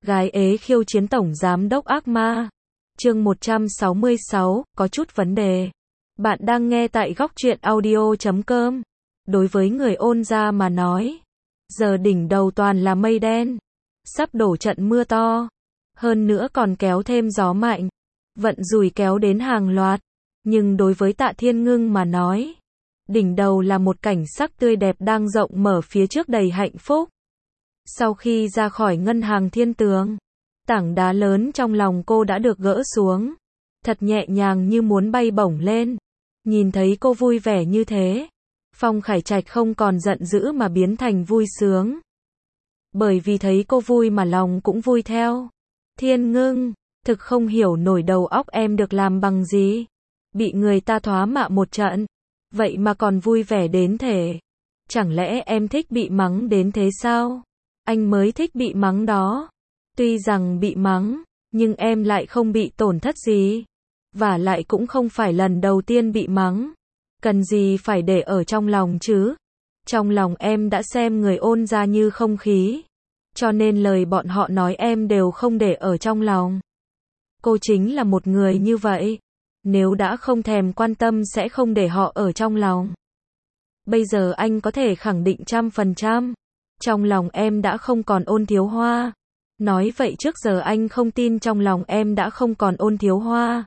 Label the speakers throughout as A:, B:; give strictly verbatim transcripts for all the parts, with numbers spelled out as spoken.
A: Gái ế khiêu chiến tổng giám đốc ác ma. Chương một trăm sáu mươi sáu, có chút vấn đề. Bạn đang nghe tại góc truyện audio chấm com. Đối với người ôn gia mà nói, giờ đỉnh đầu toàn là mây đen, sắp đổ trận mưa to, hơn nữa còn kéo thêm gió mạnh, vận rủi kéo đến hàng loạt. Nhưng đối với Tạ Thiên Ngưng mà nói, đỉnh đầu là một cảnh sắc tươi đẹp đang rộng mở phía trước đầy hạnh phúc. Sau khi ra khỏi ngân hàng thiên tường, tảng đá lớn trong lòng cô đã được gỡ xuống, thật nhẹ nhàng như muốn bay bổng lên. Nhìn thấy cô vui vẻ như thế, Phong Khải Trạch không còn giận dữ mà biến thành vui sướng. Bởi vì thấy cô vui mà lòng cũng vui theo. Thiên Ngưng, thực không hiểu nổi đầu óc em được làm bằng gì. Bị người ta thoá mạ một trận, vậy mà còn vui vẻ đến thế. Chẳng lẽ em thích bị mắng đến thế sao? Anh mới thích bị mắng đó. Tuy rằng bị mắng, nhưng em lại không bị tổn thất gì. Và lại cũng không phải lần đầu tiên bị mắng. Cần gì phải để ở trong lòng chứ? Trong lòng em đã xem người ôn gia như không khí. Cho nên lời bọn họ nói em đều không để ở trong lòng. Cô chính là một người như vậy. Nếu đã không thèm quan tâm sẽ không để họ ở trong lòng. Bây giờ anh có thể khẳng định trăm phần trăm. Trong lòng em đã không còn Ôn Thiếu Hoa. Nói vậy trước giờ anh không tin trong lòng em đã không còn Ôn Thiếu Hoa.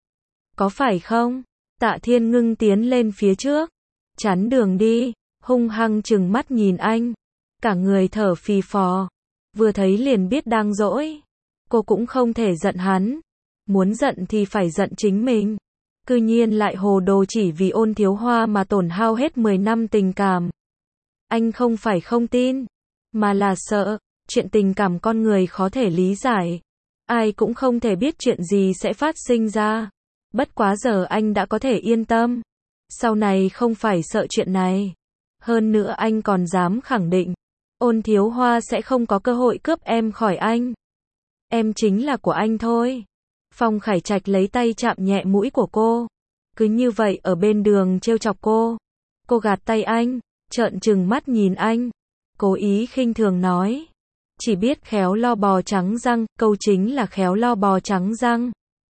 A: Có phải không? Tạ Thiên Ngưng tiến lên phía trước, chắn đường đi, hung hăng trừng mắt nhìn anh. Cả người thở phì phò. Vừa thấy liền biết đang dỗi. Cô cũng không thể giận hắn. Muốn giận thì phải giận chính mình. Cư nhiên lại hồ đồ chỉ vì Ôn Thiếu Hoa mà tổn hao hết mười năm tình cảm. Anh không phải không tin, mà là sợ. Chuyện tình cảm con người khó thể lý giải. Ai cũng không thể biết chuyện gì sẽ phát sinh ra. Bất quá giờ anh đã có thể yên tâm. Sau này không phải sợ chuyện này. Hơn nữa anh còn dám khẳng định, Ôn Thiếu Hoa sẽ không có cơ hội cướp em khỏi anh. Em chính là của anh thôi. Phong Khải Trạch lấy tay chạm nhẹ mũi của cô. Cứ như vậy ở bên đường trêu chọc cô. Cô gạt tay anh, trợn trừng mắt nhìn anh. Cố ý khinh thường nói. Chỉ biết khéo lo bò trắng răng, câu chính là khéo lo bò trắng răng.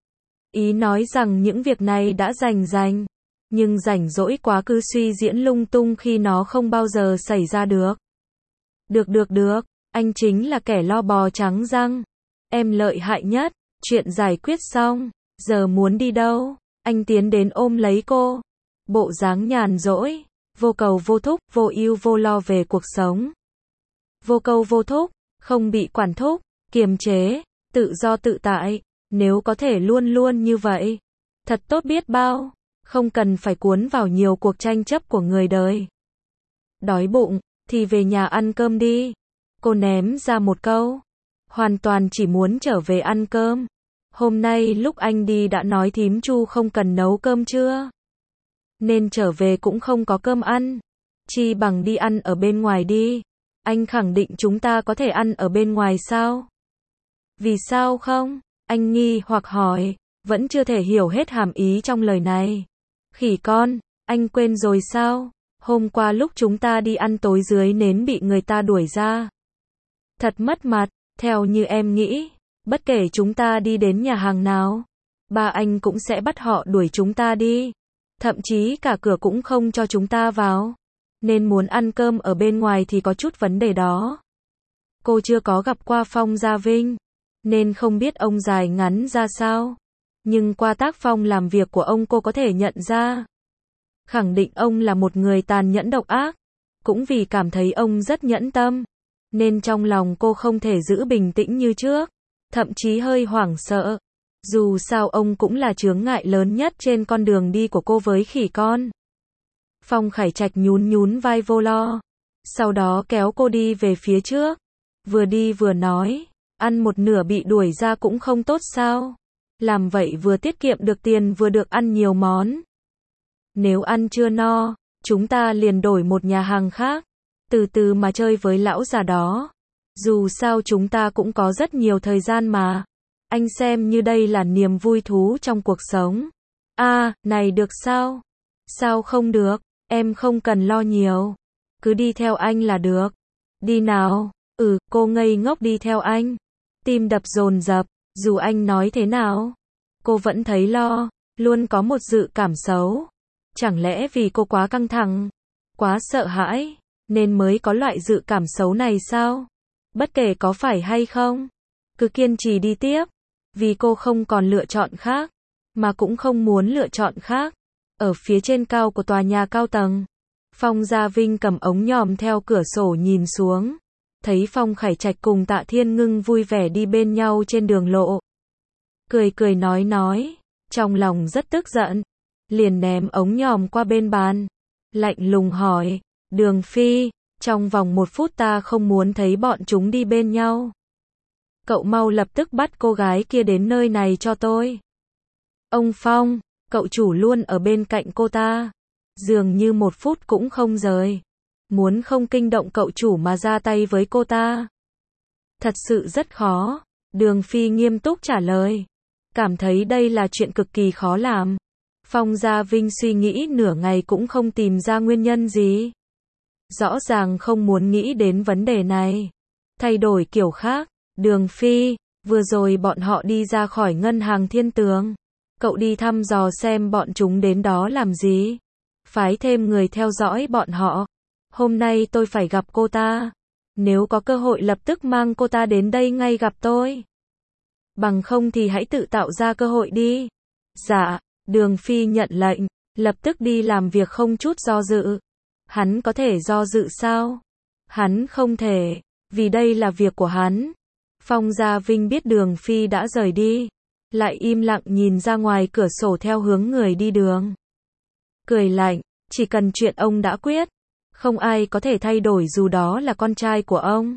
A: Ý nói rằng những việc này đã rành rành. Nhưng rảnh rỗi quá cứ suy diễn lung tung khi nó không bao giờ xảy ra được. Được được được, anh chính là kẻ lo bò trắng răng. Em lợi hại nhất, chuyện giải quyết xong, giờ muốn đi đâu? Anh tiến đến ôm lấy cô. Bộ dáng nhàn rỗi, vô cầu vô thúc, vô ưu vô lo về cuộc sống. Vô cầu vô thúc, không bị quản thúc, kiềm chế, tự do tự tại. Nếu có thể luôn luôn như vậy, thật tốt biết bao. Không cần phải cuốn vào nhiều cuộc tranh chấp của người đời. Đói bụng, thì về nhà ăn cơm đi. Cô ném ra một câu. Hoàn toàn chỉ muốn trở về ăn cơm. Hôm nay lúc anh đi đã nói thím Chu không cần nấu cơm trưa. Nên trở về cũng không có cơm ăn. Chi bằng đi ăn ở bên ngoài đi. Anh khẳng định chúng ta có thể ăn ở bên ngoài sao? Vì sao không? Anh nghi hoặc hỏi. Vẫn chưa thể hiểu hết hàm ý trong lời này. Khỉ con, anh quên rồi sao? Hôm qua lúc chúng ta đi ăn tối dưới nến bị người ta đuổi ra. Thật mất mặt, theo như em nghĩ, bất kể chúng ta đi đến nhà hàng nào, ba anh cũng sẽ bắt họ đuổi chúng ta đi. Thậm chí cả cửa cũng không cho chúng ta vào. Nên muốn ăn cơm ở bên ngoài thì có chút vấn đề đó. Cô chưa có gặp qua Phong Gia Vinh, nên không biết ông dài ngắn ra sao. Nhưng qua tác phong làm việc của ông cô có thể nhận ra. Khẳng định ông là một người tàn nhẫn độc ác. Cũng vì cảm thấy ông rất nhẫn tâm, nên trong lòng cô không thể giữ bình tĩnh như trước. Thậm chí hơi hoảng sợ. Dù sao ông cũng là chướng ngại lớn nhất trên con đường đi của cô với khỉ con. Phong Khải Trạch nhún nhún vai vô lo. Sau đó kéo cô đi về phía trước. Vừa đi vừa nói. Ăn một nửa bị đuổi ra cũng không tốt sao? Làm vậy vừa tiết kiệm được tiền vừa được ăn nhiều món. Nếu ăn chưa no, chúng ta liền đổi một nhà hàng khác. Từ từ mà chơi với lão già đó. Dù sao chúng ta cũng có rất nhiều thời gian mà. Anh xem như đây là niềm vui thú trong cuộc sống. À, này được sao? Sao không được? Em không cần lo nhiều. Cứ đi theo anh là được. Đi nào? Ừ, cô ngây ngốc đi theo anh. Tim đập dồn dập, dù anh nói thế nào, cô vẫn thấy lo, luôn có một dự cảm xấu. Chẳng lẽ vì cô quá căng thẳng, quá sợ hãi, nên mới có loại dự cảm xấu này sao? Bất kể có phải hay không, cứ kiên trì đi tiếp, vì cô không còn lựa chọn khác, mà cũng không muốn lựa chọn khác. Ở phía trên cao của tòa nhà cao tầng, Phong Gia Vinh cầm ống nhòm theo cửa sổ nhìn xuống, thấy Phong Khải Trạch cùng Tạ Thiên Ngưng vui vẻ đi bên nhau trên đường lộ. Cười cười nói nói, trong lòng rất tức giận, liền ném ống nhòm qua bên bàn, lạnh lùng hỏi, Đường Phi, trong vòng một phút ta không muốn thấy bọn chúng đi bên nhau. Cậu mau lập tức bắt cô gái kia đến nơi này cho tôi. Ông Phong, cậu chủ luôn ở bên cạnh cô ta, dường như một phút cũng không rời, muốn không kinh động cậu chủ mà ra tay với cô ta. Thật sự rất khó, Đường Phi nghiêm túc trả lời, cảm thấy đây là chuyện cực kỳ khó làm. Phong Gia Vinh suy nghĩ nửa ngày cũng không tìm ra nguyên nhân gì. Rõ ràng không muốn nghĩ đến vấn đề này. Thay đổi kiểu khác, Đường Phi, vừa rồi bọn họ đi ra khỏi ngân hàng Thiên Tường. Cậu đi thăm dò xem bọn chúng đến đó làm gì. Phái thêm người theo dõi bọn họ. Hôm nay tôi phải gặp cô ta. Nếu có cơ hội lập tức mang cô ta đến đây ngay gặp tôi. Bằng không thì hãy tự tạo ra cơ hội đi. Dạ, Đường Phi nhận lệnh, lập tức đi làm việc không chút do dự. Hắn có thể do dự sao? Hắn không thể, vì đây là việc của hắn. Phong Gia Vinh biết Đường Phi đã rời đi, lại im lặng nhìn ra ngoài cửa sổ theo hướng người đi đường. Cười lạnh, chỉ cần chuyện ông đã quyết, không ai có thể thay đổi dù đó là con trai của ông.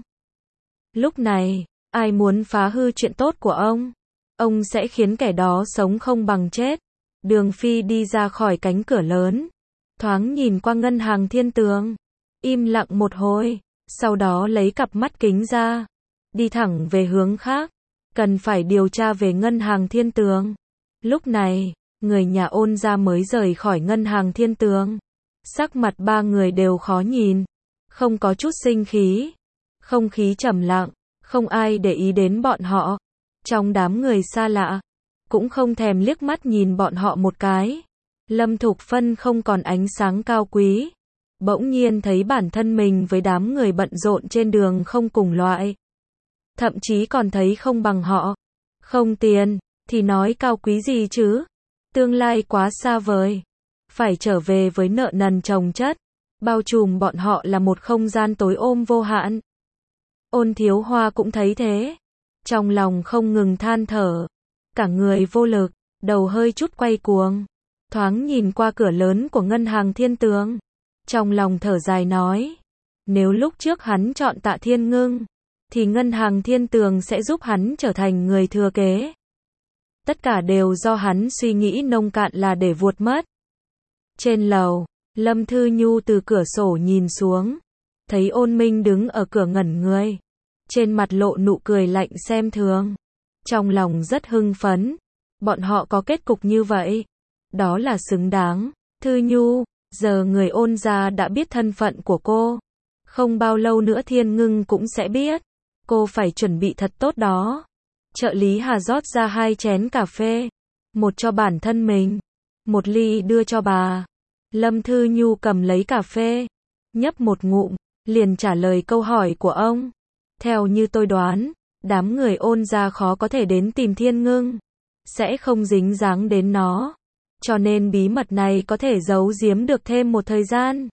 A: Lúc này, ai muốn phá hư chuyện tốt của ông, ông sẽ khiến kẻ đó sống không bằng chết. Đường Phi đi ra khỏi cánh cửa lớn, thoáng nhìn qua ngân hàng Thiên Tường, im lặng một hồi, sau đó lấy cặp mắt kính ra, đi thẳng về hướng khác, cần phải điều tra về ngân hàng Thiên Tường. Lúc này, người nhà Ôn gia mới rời khỏi ngân hàng Thiên Tường, sắc mặt ba người đều khó nhìn, không có chút sinh khí, không khí trầm lặng, không ai để ý đến bọn họ. Trong đám người xa lạ, cũng không thèm liếc mắt nhìn bọn họ một cái. Lâm Thục Phân không còn ánh sáng cao quý, bỗng nhiên thấy bản thân mình với đám người bận rộn trên đường không cùng loại, thậm chí còn thấy không bằng họ. Không tiền, thì nói cao quý gì chứ? Tương lai quá xa vời, phải trở về với nợ nần chồng chất, bao trùm bọn họ là một không gian tối ôm vô hạn. Ôn Thiếu Hoa cũng thấy thế, trong lòng không ngừng than thở, cả người vô lực, đầu hơi chút quay cuồng, thoáng nhìn qua cửa lớn của ngân hàng Thiên Tường, trong lòng thở dài nói, nếu lúc trước hắn chọn Tạ Thiên Ngưng, thì ngân hàng Thiên Tường sẽ giúp hắn trở thành người thừa kế. Tất cả đều do hắn suy nghĩ nông cạn là để vuột mất. Trên lầu, Lâm Thư Nhu từ cửa sổ nhìn xuống, thấy Ôn Minh đứng ở cửa ngẩn người, trên mặt lộ nụ cười lạnh xem thường, trong lòng rất hưng phấn, bọn họ có kết cục như vậy, đó là xứng đáng. Thư Nhu, giờ người Ôn gia đã biết thân phận của cô, không bao lâu nữa Thiên Ngưng cũng sẽ biết, cô phải chuẩn bị thật tốt đó. Trợ lý Hà rót ra hai chén cà phê, một cho bản thân mình, một ly đưa cho bà. Lâm Thư Nhu cầm lấy cà phê, nhấp một ngụm, liền trả lời câu hỏi của ông. Theo như tôi đoán, đám người Ôn gia khó có thể đến tìm Thiên Ngưng, sẽ không dính dáng đến nó, cho nên bí mật này có thể giấu giếm được thêm một thời gian.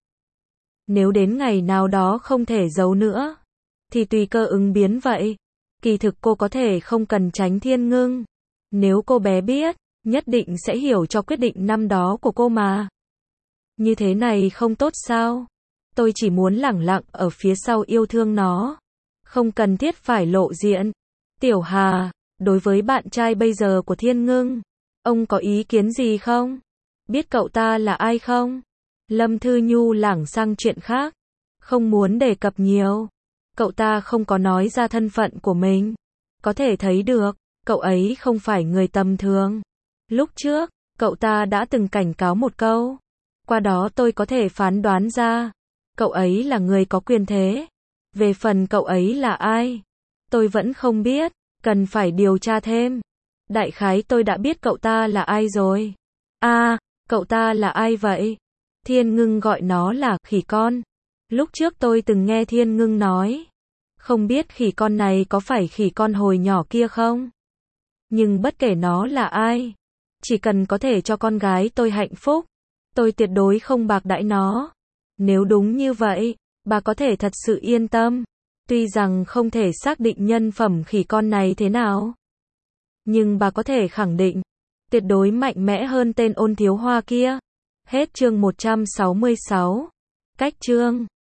A: Nếu đến ngày nào đó không thể giấu nữa, thì tùy cơ ứng biến vậy. Kỳ thực cô có thể không cần tránh Thiên Ngưng, nếu cô bé biết, nhất định sẽ hiểu cho quyết định năm đó của cô mà. Như thế này không tốt sao? Tôi chỉ muốn lẳng lặng ở phía sau yêu thương nó, không cần thiết phải lộ diện. Tiểu Hà, đối với bạn trai bây giờ của Thiên Ngưng, ông có ý kiến gì không? Biết cậu ta là ai không? Lâm Thư Nhu lảng sang chuyện khác, không muốn đề cập nhiều. Cậu ta không có nói ra thân phận của mình, có thể thấy được, cậu ấy không phải người tầm thường. Lúc trước, cậu ta đã từng cảnh cáo một câu, qua đó tôi có thể phán đoán ra, cậu ấy là người có quyền thế. Về phần cậu ấy là ai, tôi vẫn không biết, Cần phải điều tra thêm. Đại khái tôi đã biết cậu ta là ai rồi. À, cậu ta là ai vậy? Thiên Ngưng gọi nó là khỉ con. Lúc trước tôi từng nghe Thiên Ngưng nói. Không biết khỉ con này có phải khỉ con hồi nhỏ kia không? Nhưng bất kể nó là ai, chỉ cần có thể cho con gái tôi hạnh phúc, tôi tuyệt đối không bạc đãi nó. Nếu đúng như vậy, bà có thể thật sự yên tâm. Tuy rằng không thể xác định nhân phẩm khỉ con này thế nào, nhưng bà có thể khẳng định, tuyệt đối mạnh mẽ hơn tên Ôn Thiếu Hoa kia. Hết chương một trăm sáu mươi sáu. Cách chương